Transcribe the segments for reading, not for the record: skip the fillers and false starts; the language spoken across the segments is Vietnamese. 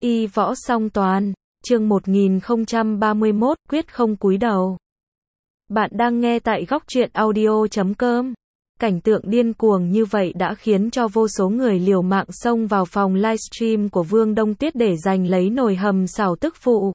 Y võ song toàn, chương 1031, quyết không cúi đầu. Bạn đang nghe tại góc truyện audio.com. Cảnh tượng điên cuồng như vậy đã khiến cho vô số người liều mạng xông vào phòng livestream của Vương Đông Tuyết để giành lấy nồi hầm xào tức phụ.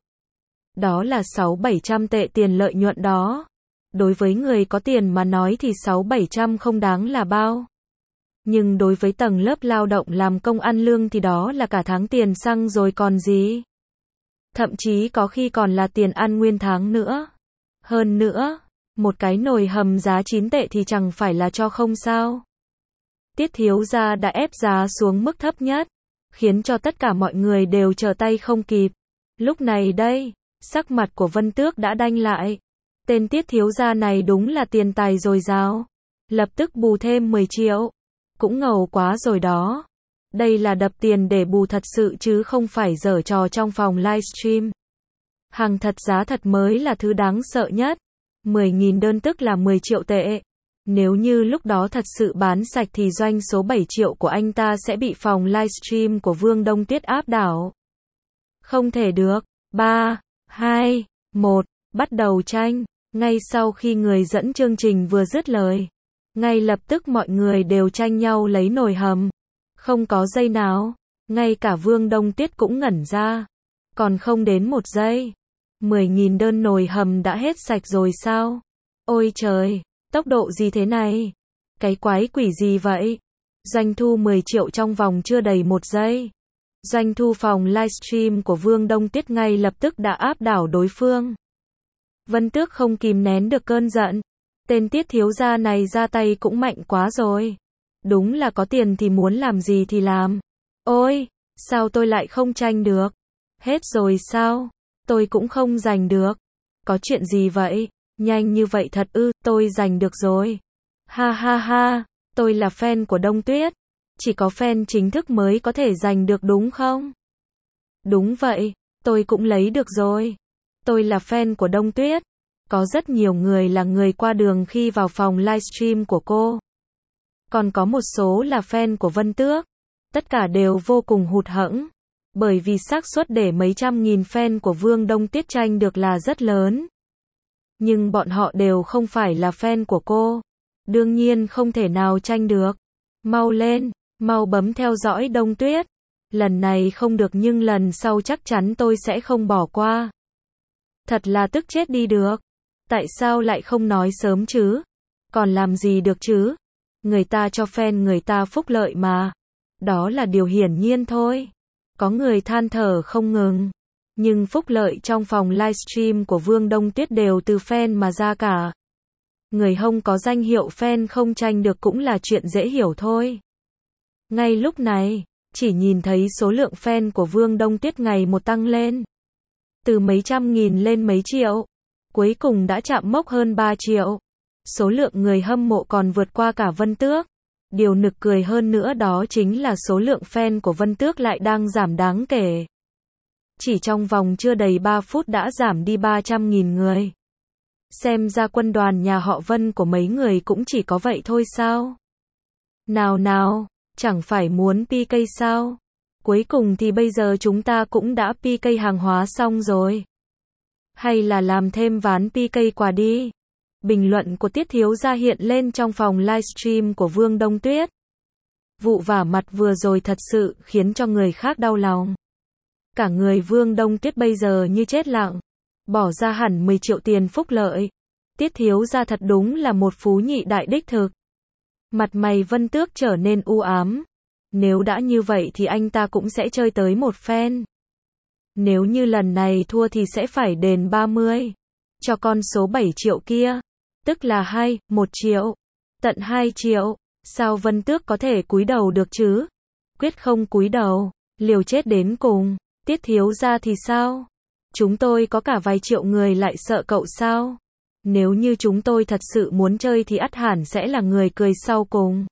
Đó là 600-700 tệ tiền lợi nhuận đó. Đối với người có tiền mà nói thì 600-700 không đáng là bao. Nhưng đối với tầng lớp lao động làm công ăn lương thì đó là cả tháng tiền xăng rồi còn gì. Thậm chí có khi còn là tiền ăn nguyên tháng nữa. Hơn nữa, một cái nồi hầm giá 9 tệ thì chẳng phải là cho không sao. Tiết thiếu gia đã ép giá xuống mức thấp nhất, khiến cho tất cả mọi người đều trở tay không kịp. Lúc này đây, sắc mặt của Vân Tước đã đanh lại. Tên Tiết thiếu gia này đúng là tiền tài dồi dào. Lập tức bù thêm 10 triệu. Cũng ngầu quá rồi đó. Đây là đập tiền để bù thật sự chứ không phải giở trò trong phòng livestream. Hàng thật giá thật mới là thứ đáng sợ nhất. 10.000 đơn tức là 10 triệu tệ. Nếu như lúc đó thật sự bán sạch thì doanh số 7 triệu của anh ta sẽ bị phòng livestream của Vương Đông Tuyết áp đảo. Không thể được. 3, 2, 1, bắt đầu tranh. Ngay sau khi người dẫn chương trình vừa dứt lời, ngay lập tức mọi người đều tranh nhau lấy nồi hầm. Không có giây nào, ngay cả Vương Đông Tuyết cũng ngẩn ra. Còn không đến một giây, 10.000 đơn nồi hầm đã hết sạch rồi sao? Ôi trời, tốc độ gì thế này? Cái quái quỷ gì vậy? Doanh thu 10 triệu trong vòng chưa đầy một giây. Doanh thu phòng livestream của Vương Đông Tuyết ngay lập tức đã áp đảo đối phương. Vân Tước không kìm nén được cơn giận. Tên Tiết thiếu gia này ra tay cũng mạnh quá rồi. Đúng là có tiền thì muốn làm gì thì làm. Ôi, sao tôi lại không tranh được? Hết rồi sao? Tôi cũng không giành được. Có chuyện gì vậy? Nhanh như vậy thật ư? Tôi giành được rồi. Ha ha ha, tôi là fan của Đông Tuyết. Chỉ có fan chính thức mới có thể giành được đúng không? Đúng vậy, tôi cũng lấy được rồi. Tôi là fan của Đông Tuyết. Có rất nhiều người là người qua đường khi vào phòng livestream của cô. Còn có một số là fan của Vân Tước. Tất cả đều vô cùng hụt hẫng. Bởi vì xác suất để mấy trăm nghìn fan của Vương Đông Tuyết tranh được là rất lớn. Nhưng bọn họ đều không phải là fan của cô. Đương nhiên không thể nào tranh được. Mau lên, mau bấm theo dõi Đông Tuyết. Lần này không được nhưng lần sau chắc chắn tôi sẽ không bỏ qua. Thật là tức chết đi được. Tại sao lại không nói sớm chứ? Còn làm gì được chứ? Người ta cho fan người ta phúc lợi mà. Đó là điều hiển nhiên thôi. Có người than thở không ngừng. Nhưng phúc lợi trong phòng livestream của Vương Đông Tuyết đều từ fan mà ra cả. Người hông có danh hiệu fan không tranh được cũng là chuyện dễ hiểu thôi. Ngay lúc này, chỉ nhìn thấy số lượng fan của Vương Đông Tuyết ngày một tăng lên. Từ mấy trăm nghìn lên mấy triệu. Cuối cùng đã chạm mốc hơn 3 triệu. Số lượng người hâm mộ còn vượt qua cả Vân Tước. Điều nực cười hơn nữa đó chính là số lượng fan của Vân Tước lại đang giảm đáng kể. Chỉ trong vòng chưa đầy 3 phút đã giảm đi 300.000 người. Xem ra quân đoàn nhà họ Vân của mấy người cũng chỉ có vậy thôi sao? Nào nào, chẳng phải muốn PK sao? Cuối cùng thì bây giờ chúng ta cũng đã PK hàng hóa xong rồi. Hay là làm thêm ván PK quà đi. Bình luận của Tiết thiếu gia hiện lên trong phòng livestream của Vương Đông Tuyết. Vụ vả mặt vừa rồi thật sự khiến cho người khác đau lòng. Cả người Vương Đông Tuyết bây giờ như chết lặng. Bỏ ra hẳn 10 triệu tiền phúc lợi. Tiết thiếu gia thật đúng là một phú nhị đại đích thực. Mặt mày Vân Tước trở nên u ám. Nếu đã như vậy thì anh ta cũng sẽ chơi tới một phen. Nếu như lần này thua thì sẽ phải đền 30. Cho con số 7 triệu kia. Tức là 1 triệu. Tận 2 triệu. Sao Vân Tước có thể cúi đầu được chứ? Quyết không cúi đầu. Liều chết đến cùng. Tiết thiếu gia thì sao? Chúng tôi có cả vài triệu người lại sợ cậu sao? Nếu như chúng tôi thật sự muốn chơi thì ắt hẳn sẽ là người cười sau cùng.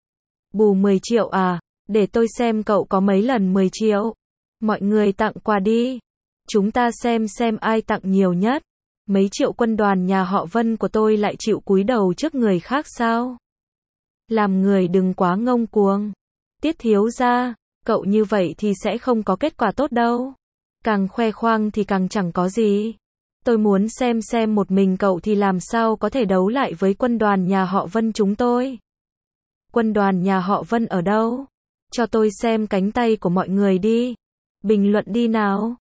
Bù 10 triệu à? Để tôi xem cậu có mấy lần 10 triệu. Mọi người tặng quà đi. Chúng ta xem ai tặng nhiều nhất. Mấy triệu quân đoàn nhà họ Vân của tôi lại chịu cúi đầu trước người khác sao? Làm người đừng quá ngông cuồng. Tiết thiếu gia, Cậu như vậy thì sẽ không có kết quả tốt đâu. Càng khoe khoang thì càng chẳng có gì. Tôi muốn xem một mình cậu thì làm sao có thể đấu lại với quân đoàn nhà họ Vân chúng tôi. Quân đoàn nhà họ Vân ở đâu? Cho tôi xem cánh tay của mọi người đi. Bình luận đi nào.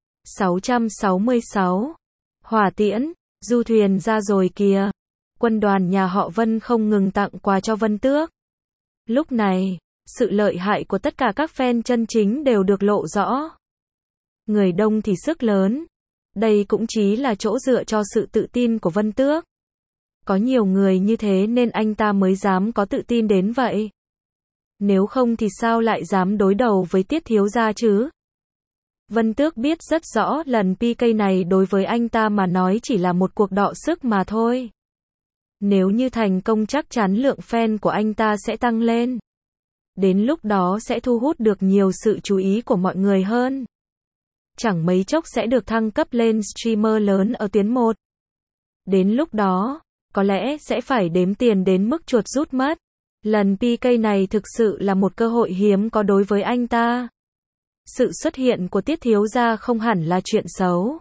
666. Hỏa tiễn, du thuyền ra rồi kìa. Quân đoàn nhà họ Vân không ngừng tặng quà cho Vân Tước. Lúc này, sự lợi hại của tất cả các fan chân chính đều được lộ rõ. Người đông thì sức lớn. Đây cũng chỉ là chỗ dựa cho sự tự tin của Vân Tước. Có nhiều người như thế nên anh ta mới dám có tự tin đến vậy. Nếu không thì sao lại dám đối đầu với Tiết thiếu gia chứ? Vân Tước biết rất rõ lần PK này đối với anh ta mà nói chỉ là một cuộc đọ sức mà thôi. Nếu như thành công chắc chắn lượng fan của anh ta sẽ tăng lên. Đến lúc đó sẽ thu hút được nhiều sự chú ý của mọi người hơn. Chẳng mấy chốc sẽ được thăng cấp lên streamer lớn ở tuyến 1. Đến lúc đó, có lẽ sẽ phải đếm tiền đến mức chuột rút mất. Lần PK này thực sự là một cơ hội hiếm có đối với anh ta. Sự xuất hiện của Tiết thiếu gia không hẳn là chuyện xấu.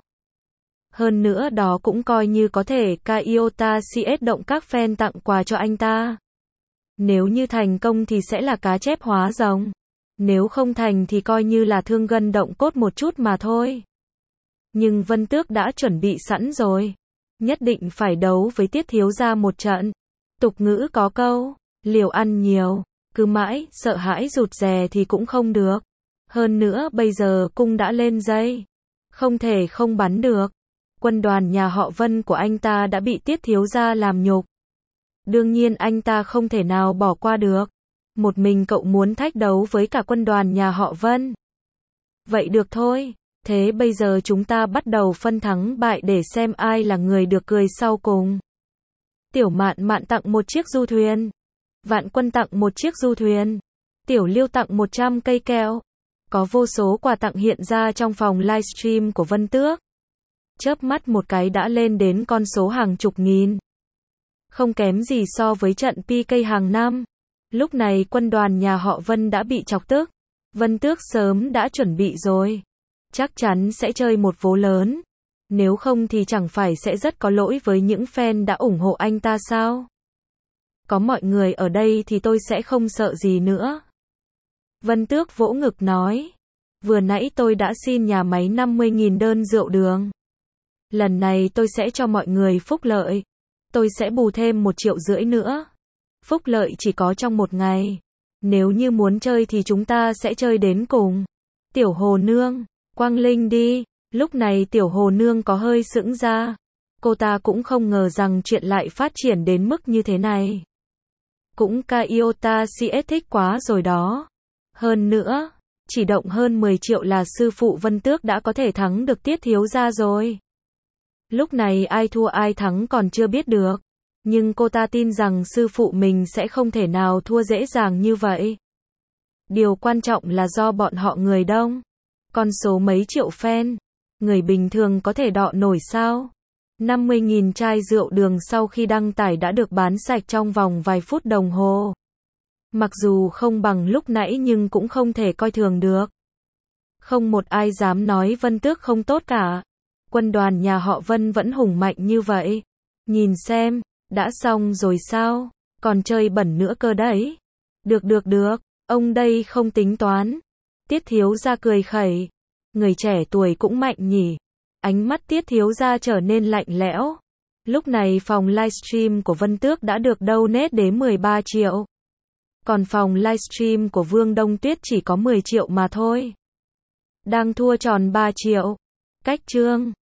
Hơn nữa đó cũng coi như có thể Iota CS động các fan tặng quà cho anh ta. Nếu như thành công thì sẽ là cá chép hóa rồng. Nếu không thành thì coi như là thương gân động cốt một chút mà thôi. Nhưng Vân Tước đã chuẩn bị sẵn rồi. Nhất định phải đấu với Tiết thiếu gia một trận. Tục ngữ có câu, liều ăn nhiều, cứ mãi sợ hãi rụt rè thì cũng không được. Hơn nữa bây giờ cung đã lên dây. Không thể không bắn được. Quân đoàn nhà họ Vân của anh ta đã bị Tiết thiếu gia làm nhục. Đương nhiên anh ta không thể nào bỏ qua được. Một mình cậu muốn thách đấu với cả quân đoàn nhà họ Vân. Vậy được thôi. Thế bây giờ chúng ta bắt đầu phân thắng bại để xem ai là người được cười sau cùng. Tiểu Mạn Mạn tặng một chiếc du thuyền. Vạn Quân tặng một chiếc du thuyền. Tiểu Liêu tặng 100 cây kẹo. Có vô số quà tặng hiện ra trong phòng livestream của Vân Tước. Chớp mắt một cái đã lên đến con số hàng chục nghìn. Không kém gì so với trận PK hàng năm. Lúc này quân đoàn nhà họ Vân đã bị chọc tức. Vân Tước sớm đã chuẩn bị rồi. Chắc chắn sẽ chơi một vố lớn. Nếu không thì chẳng phải sẽ rất có lỗi với những fan đã ủng hộ anh ta sao? Có mọi người ở đây thì tôi sẽ không sợ gì nữa. Vân Tước vỗ ngực nói. Vừa nãy tôi đã xin nhà máy 50.000 đơn rượu đường. Lần này tôi sẽ cho mọi người phúc lợi. Tôi sẽ bù thêm 1,5 triệu nữa. Phúc lợi chỉ có trong một ngày. Nếu như muốn chơi thì chúng ta sẽ chơi đến cùng. Tiểu Hồ Nương, Quang Linh đi. Lúc này Tiểu Hồ Nương có hơi sững ra. Cô ta cũng không ngờ rằng chuyện lại phát triển đến mức như thế này. Cũng Iota CS thích quá rồi đó. Hơn nữa, chỉ động hơn 10 triệu là sư phụ Vân Tước đã có thể thắng được Tiết thiếu gia rồi. Lúc này ai thua ai thắng còn chưa biết được. Nhưng cô ta tin rằng sư phụ mình sẽ không thể nào thua dễ dàng như vậy. Điều quan trọng là do bọn họ người đông. Con số mấy triệu fan. Người bình thường có thể đọ nổi sao? 50.000 chai rượu đường sau khi đăng tải đã được bán sạch trong vòng vài phút đồng hồ. Mặc dù không bằng lúc nãy nhưng cũng không thể coi thường được. Không một ai dám nói Vân Tước không tốt cả. Quân đoàn nhà họ Vân vẫn hùng mạnh như vậy. Nhìn xem, đã xong rồi sao? Còn chơi bẩn nữa cơ đấy. Được, ông đây không tính toán. Tiết thiếu gia cười khẩy. Người trẻ tuổi cũng mạnh nhỉ. Ánh mắt Tiết thiếu gia trở nên lạnh lẽo. Lúc này phòng livestream của Vân Tước đã được donate đến 13 triệu. Còn phòng livestream của Vương Đông Tuyết chỉ có 10 triệu mà thôi. Đang thua tròn 3 triệu. Cách chương